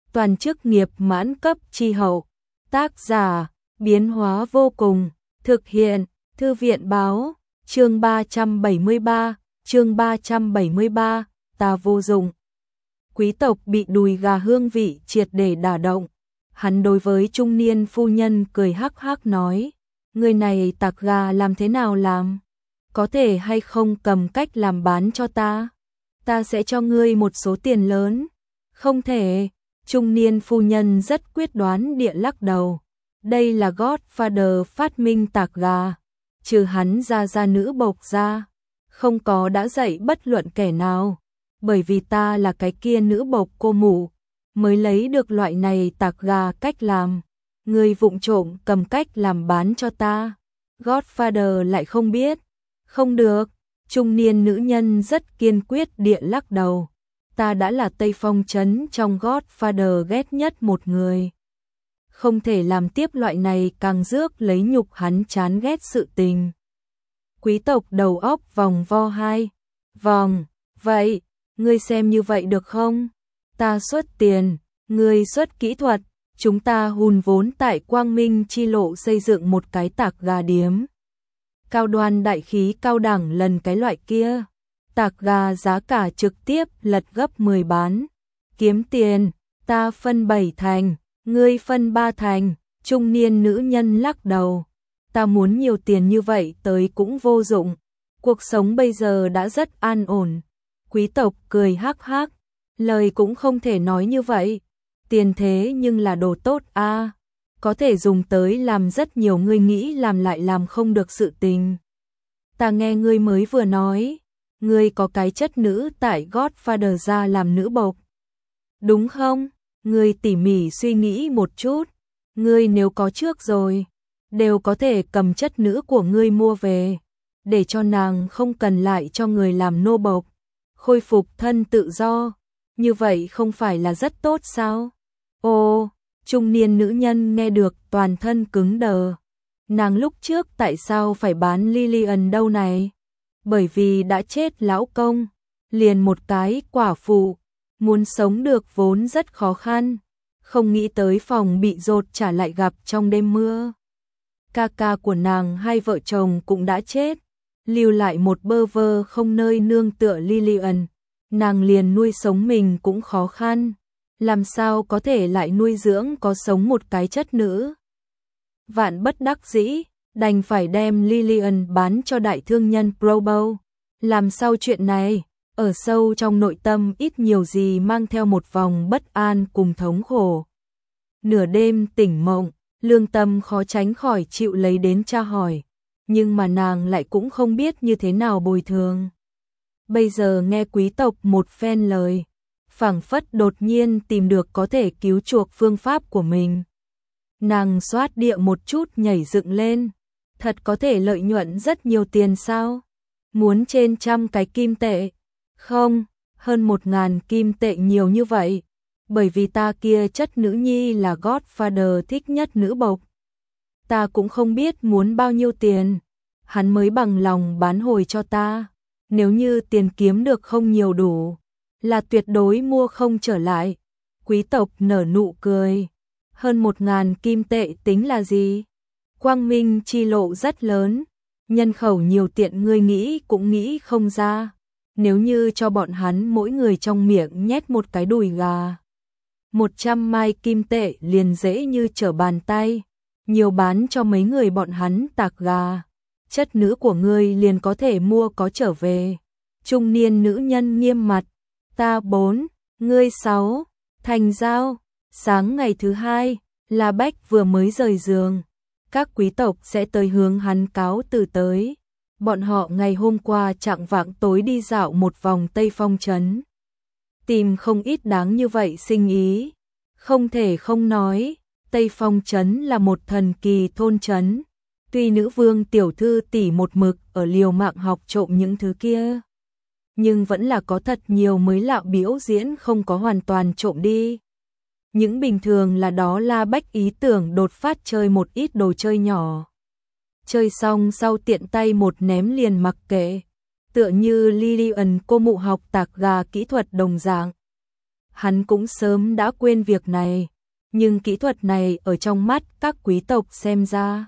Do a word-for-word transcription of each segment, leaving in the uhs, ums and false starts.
toàn chức nghiệp mãn cấp chi hậu. Tác giả, biến hóa vô cùng, thực hiện, thư viện báo, chương ba trăm bảy mươi ba, chương ba trăm bảy mươi ba, ta vô dụng. Quý tộc bị đùi gà hương vị triệt để đả động. Hắn đối với trung niên phu nhân cười hắc hắc nói, người này tạc gà làm thế nào làm? Có thể hay không cầm cách làm bán cho ta? Ta sẽ cho ngươi một số tiền lớn. Không thể, trung niên phu nhân rất quyết đoán địa lắc đầu. Đây là Godfather phát minh tạc gà. Trừ hắn ra gia nữ bộc ra, không có đã dạy bất luận kẻ nào. Bởi vì ta là cái kia nữ bộc cô mụ, mới lấy được loại này tạc gà cách làm. Ngươi vụng trộm cầm cách làm bán cho ta. Godfather lại không biết. Không được, trung niên nữ nhân rất kiên quyết địa lắc đầu. Ta đã là Tây Phong trấn trong Godfather ghét nhất một người. Không thể làm tiếp loại này càng rước lấy nhục hắn chán ghét sự tình. Quý tộc đầu óc vòng vo hai. Vòng, vậy, ngươi xem như vậy được không? Ta xuất tiền, ngươi xuất kỹ thuật, chúng ta hùn vốn tại Quang Minh chi lộ xây dựng một cái tạc gà điếm. Cao đoan đại khí cao đẳng lần cái loại kia. Tạc gà giá cả trực tiếp lật gấp mười bán. Kiếm tiền, ta phân bảy thành, ngươi phân ba thành. Trung niên nữ nhân lắc đầu. Ta muốn nhiều tiền như vậy tới cũng vô dụng. Cuộc sống bây giờ đã rất an ổn. Quý tộc cười hắc hắc. Lời cũng không thể nói như vậy. Tiền thế nhưng là đồ tốt a, à, có thể dùng tới làm rất nhiều ngươi nghĩ làm lại làm không được sự tình. Ta nghe ngươi mới vừa nói, ngươi có cái chất nữ tại Godfather ra làm nữ bộc. Đúng không? Ngươi tỉ mỉ suy nghĩ một chút. Ngươi nếu có trước rồi, đều có thể cầm chất nữ của ngươi mua về, để cho nàng không cần lại cho người làm nô bộc, khôi phục thân tự do. Như vậy không phải là rất tốt sao? Ồ, trung niên nữ nhân nghe được toàn thân cứng đờ. Nàng lúc trước tại sao phải bán Lillian đâu này? Bởi vì đã chết lão công, liền một cái quả phụ, muốn sống được vốn rất khó khăn. Không nghĩ tới phòng bị dột trả lại gặp trong đêm mưa. Ca ca của nàng hai vợ chồng cũng đã chết, lưu lại một bơ vơ không nơi nương tựa Lillian. Nàng liền nuôi sống mình cũng khó khăn. Làm sao có thể lại nuôi dưỡng có sống một cái chất nữ? Vạn bất đắc dĩ, đành phải đem Lillian bán cho đại thương nhân Probo. Làm sao chuyện này, ở sâu trong nội tâm ít nhiều gì mang theo một vòng bất an cùng thống khổ. Nửa đêm tỉnh mộng, lương tâm khó tránh khỏi chịu lấy đến tra hỏi, nhưng mà nàng lại cũng không biết như thế nào bồi thường. Bây giờ nghe quý tộc một phen lời, phảng phất đột nhiên tìm được có thể cứu chuộc phương pháp của mình. Nàng xoát địa một chút nhảy dựng lên, thật có thể lợi nhuận rất nhiều tiền sao? Muốn trên trăm cái kim tệ? Không, hơn một ngàn kim tệ nhiều như vậy, bởi vì ta kia chất nữ nhi là Godfather thích nhất nữ bộc. Ta cũng không biết muốn bao nhiêu tiền, hắn mới bằng lòng bán hồi cho ta. Nếu như tiền kiếm được không nhiều đủ, là tuyệt đối mua không trở lại. Quý tộc nở nụ cười. Hơn một ngàn kim tệ tính là gì? Quang Minh chi lộ rất lớn, nhân khẩu nhiều tiện ngươi nghĩ cũng nghĩ không ra. Nếu như cho bọn hắn mỗi người trong miệng nhét một cái đùi gà, một trăm mai kim tệ liền dễ như trở bàn tay, nhiều bán cho mấy người bọn hắn tạc gà. Chất nữ của ngươi liền có thể mua có trở về. Trung niên nữ nhân nghiêm mặt. Ta bốn, ngươi sáu. Thành giao. Sáng ngày thứ hai, La Bách vừa mới rời giường. Các quý tộc sẽ tới hướng hắn cáo từ tới. Bọn họ ngày hôm qua chạng vạng tối đi dạo một vòng Tây Phong trấn. Tìm không ít đáng như vậy sinh ý. Không thể không nói, Tây Phong trấn là một thần kỳ thôn trấn. Tuy nữ vương tiểu thư tỷ một mực ở liều mạng học trộm những thứ kia, nhưng vẫn là có thật nhiều mới lạ biểu diễn không có hoàn toàn trộm đi. Những bình thường là đó La Bách ý tưởng đột phát chơi một ít đồ chơi nhỏ. Chơi xong sau tiện tay một ném liền mặc kệ, tựa như Lillian cô mụ học tạc gà kỹ thuật đồng dạng. hắn cũng sớm đã quên việc này, nhưng kỹ thuật này ở trong mắt các quý tộc xem ra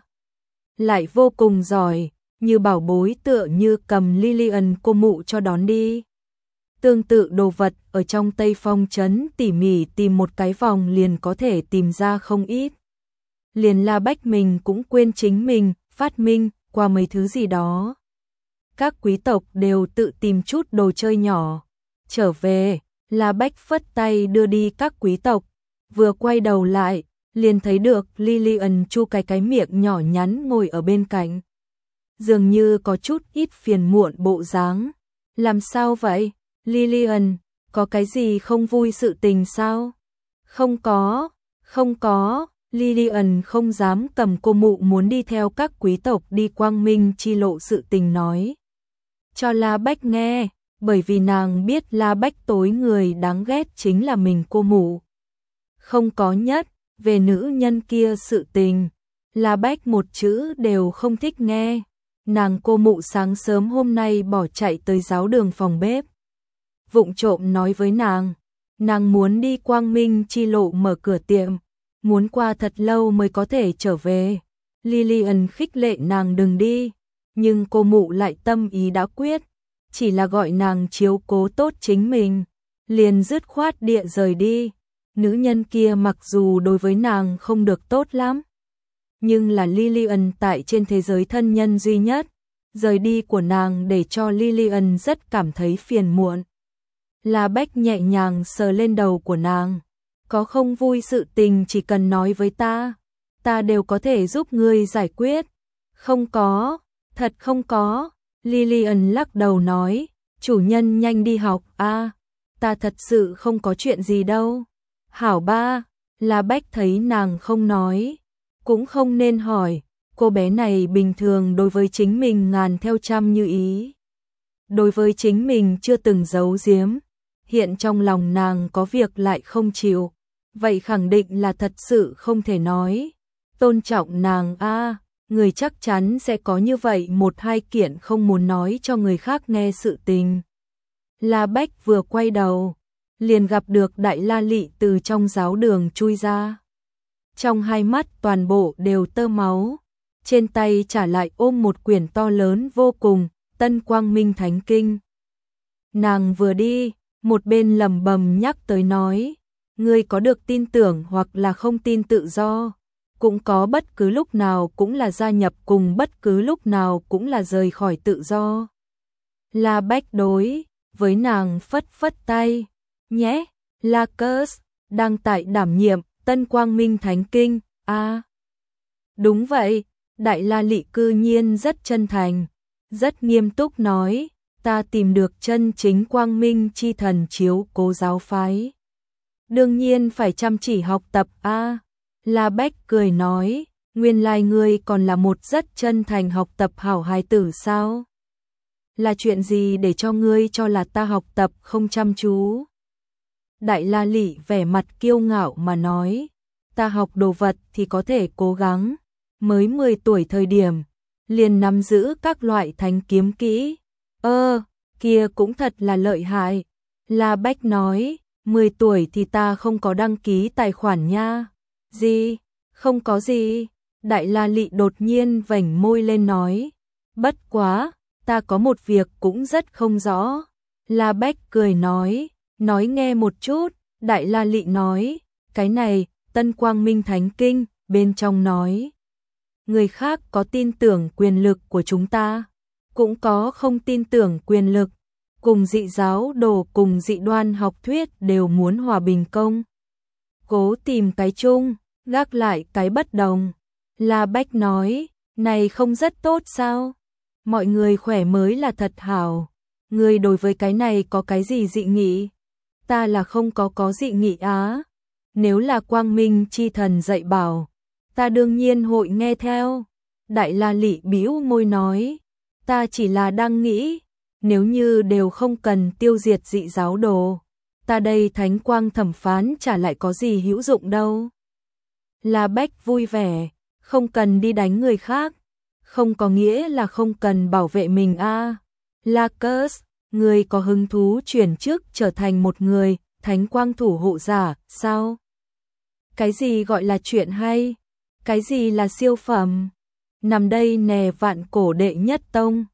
lại vô cùng giỏi, như bảo bối tựa như cầm Lilian cô mụ cho đón đi. Tương tự đồ vật ở trong Tây Phong trấn tỉ mỉ tìm một cái vòng liền có thể tìm ra không ít. Liền La Bách mình cũng quên chính mình phát minh qua mấy thứ gì đó. Các quý tộc đều tự tìm chút đồ chơi nhỏ. Trở về, La Bách phất tay đưa đi các quý tộc, vừa quay đầu lại, liền thấy được Lilian chu cái cái miệng nhỏ nhắn ngồi ở bên cạnh. Dường như có chút ít phiền muộn bộ dáng. Làm sao vậy? Lilian, có cái gì không vui sự tình sao? Không có, không có. Lilian không dám cầm cô mụ muốn đi theo các quý tộc đi quang minh chi lộ sự tình nói cho La Bách nghe, bởi vì nàng biết La Bách tối người đáng ghét chính là mình cô mụ. Không có nhất, về nữ nhân kia sự tình, La Bách một chữ đều không thích nghe. Nàng cô mụ sáng sớm hôm nay bỏ chạy tới giáo đường phòng bếp. Vụng trộm nói với nàng, nàng muốn đi quang minh chi lộ mở cửa tiệm, muốn qua thật lâu mới có thể trở về. Lilian khích lệ nàng đừng đi, nhưng cô mụ lại tâm ý đã quyết, chỉ là gọi nàng chiếu cố tốt chính mình, liền dứt khoát địa rời đi. Nữ nhân kia mặc dù đối với nàng không được tốt lắm, nhưng là Lilian tại trên thế giới thân nhân duy nhất, rời đi của nàng để cho Lilian rất cảm thấy phiền muộn. La Bách nhẹ nhàng sờ lên đầu của nàng, có không vui sự tình chỉ cần nói với ta, ta đều có thể giúp ngươi giải quyết. Không có, thật không có. Lilian lắc đầu nói, chủ nhân nhanh đi học a, à, ta thật sự không có chuyện gì đâu. Hảo ba. La Bách thấy nàng không nói, cũng không nên hỏi, cô bé này bình thường đối với chính mình ngàn theo trăm như ý. Đối với chính mình chưa từng giấu giếm, hiện trong lòng nàng có việc lại không chịu, vậy khẳng định là thật sự không thể nói. Tôn trọng nàng a, à, người chắc chắn sẽ có như vậy một hai kiện không muốn nói cho người khác nghe sự tình. La Bách vừa quay đầu, liền gặp được Đại La Lị từ trong giáo đường chui ra. Trong hai mắt toàn bộ đều tơ máu, trên tay trả lại ôm một quyển to lớn vô cùng, Tân Quang Minh Thánh Kinh. Nàng vừa đi, một bên lẩm bẩm nhắc tới nói, ngươi có được tin tưởng hoặc là không tin tự do, cũng có bất cứ lúc nào cũng là gia nhập cùng bất cứ lúc nào cũng là rời khỏi tự do. La Bách đối với nàng phất phất tay, nhé, Lacus, đang tại đảm nhiệm Tân Quang Minh Thánh Kinh, a à, đúng vậy, Đại La Lị cư nhiên rất chân thành, rất nghiêm túc nói, ta tìm được chân chính Quang Minh chi thần chiếu cố giáo phái. Đương nhiên phải chăm chỉ học tập a à. La Bách cười nói, nguyên lai ngươi còn là một rất chân thành học tập hảo hài tử sao? Là chuyện gì để cho ngươi cho là ta học tập không chăm chú? Đại La Lị vẻ mặt kiêu ngạo mà nói, ta học đồ vật thì có thể cố gắng, mới mười tuổi thời điểm, liền nắm giữ các loại thánh kiếm kỹ. Ơ, kia cũng thật là lợi hại. La Bách nói, mười tuổi thì ta không có đăng ký tài khoản nha. Gì? Không có gì. Đại La Lị đột nhiên vểnh môi lên nói, bất quá, ta có một việc cũng rất không rõ. La Bách cười nói, nói nghe một chút. Đại La Lị nói, cái này, Tân Quang Minh Thánh Kinh, bên trong nói, người khác có tin tưởng quyền lực của chúng ta, cũng có không tin tưởng quyền lực, cùng dị giáo đồ cùng dị đoan học thuyết đều muốn hòa bình công. Cố tìm cái chung, gác lại cái bất đồng. La Bách nói, này không rất tốt sao? Mọi người khỏe mới là thật hảo. Người đối với cái này có cái gì dị nghị? Ta là không có có dị nghị á. Nếu là Quang Minh chi thần dạy bảo, ta đương nhiên hội nghe theo. Đại La Lị bĩu môi nói, ta chỉ là đang nghĩ, nếu như đều không cần tiêu diệt dị giáo đồ, ta đây thánh quang thẩm phán chả lại có gì hữu dụng đâu. La Bách vui vẻ, không cần đi đánh người khác, không có nghĩa là không cần bảo vệ mình a. À. Lacus, người có hứng thú chuyển chức trở thành một người, thánh quang thủ hộ giả, sao? Cái gì gọi là chuyện hay? Cái gì là siêu phẩm? Nằm đây nè vạn cổ đệ nhất tông.